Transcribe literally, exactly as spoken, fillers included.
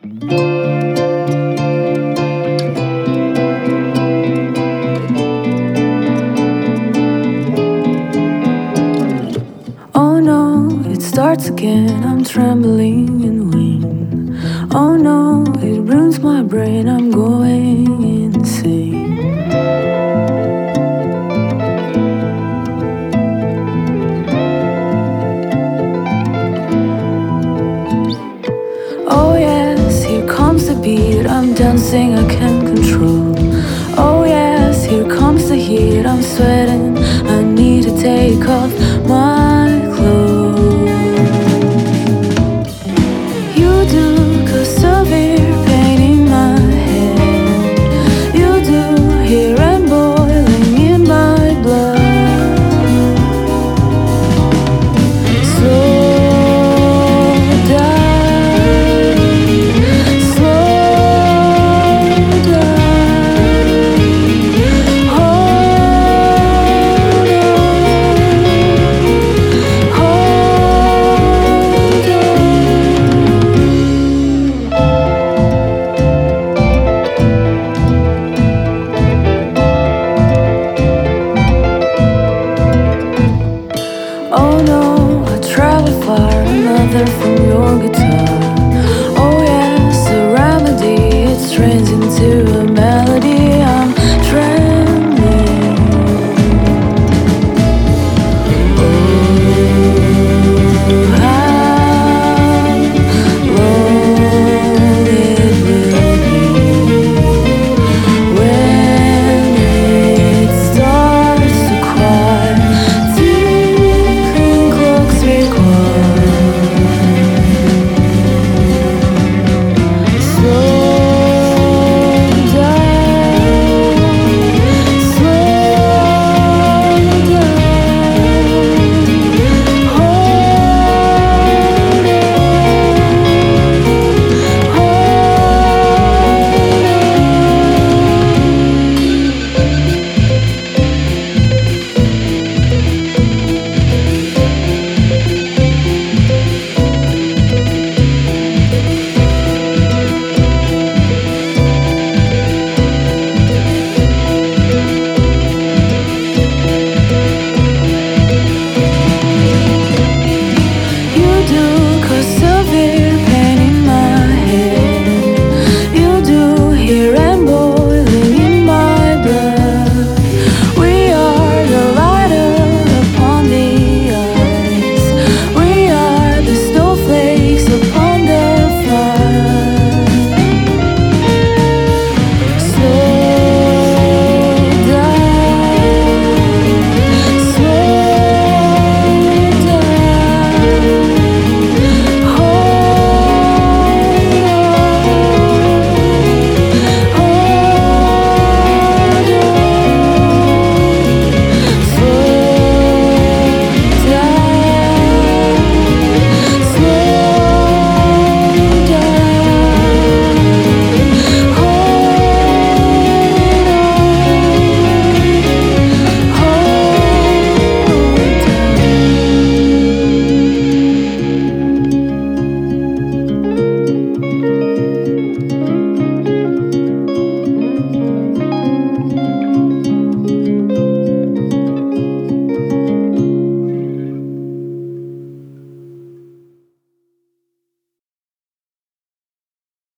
Oh no, it starts again, I'm trembling in wind. Oh no, it ruins my brain, I'm going insane. Oh yes, here comes the beat, I'm dancing, I can't control. Oh yes, here comes the heat, I'm sweating, I need to take off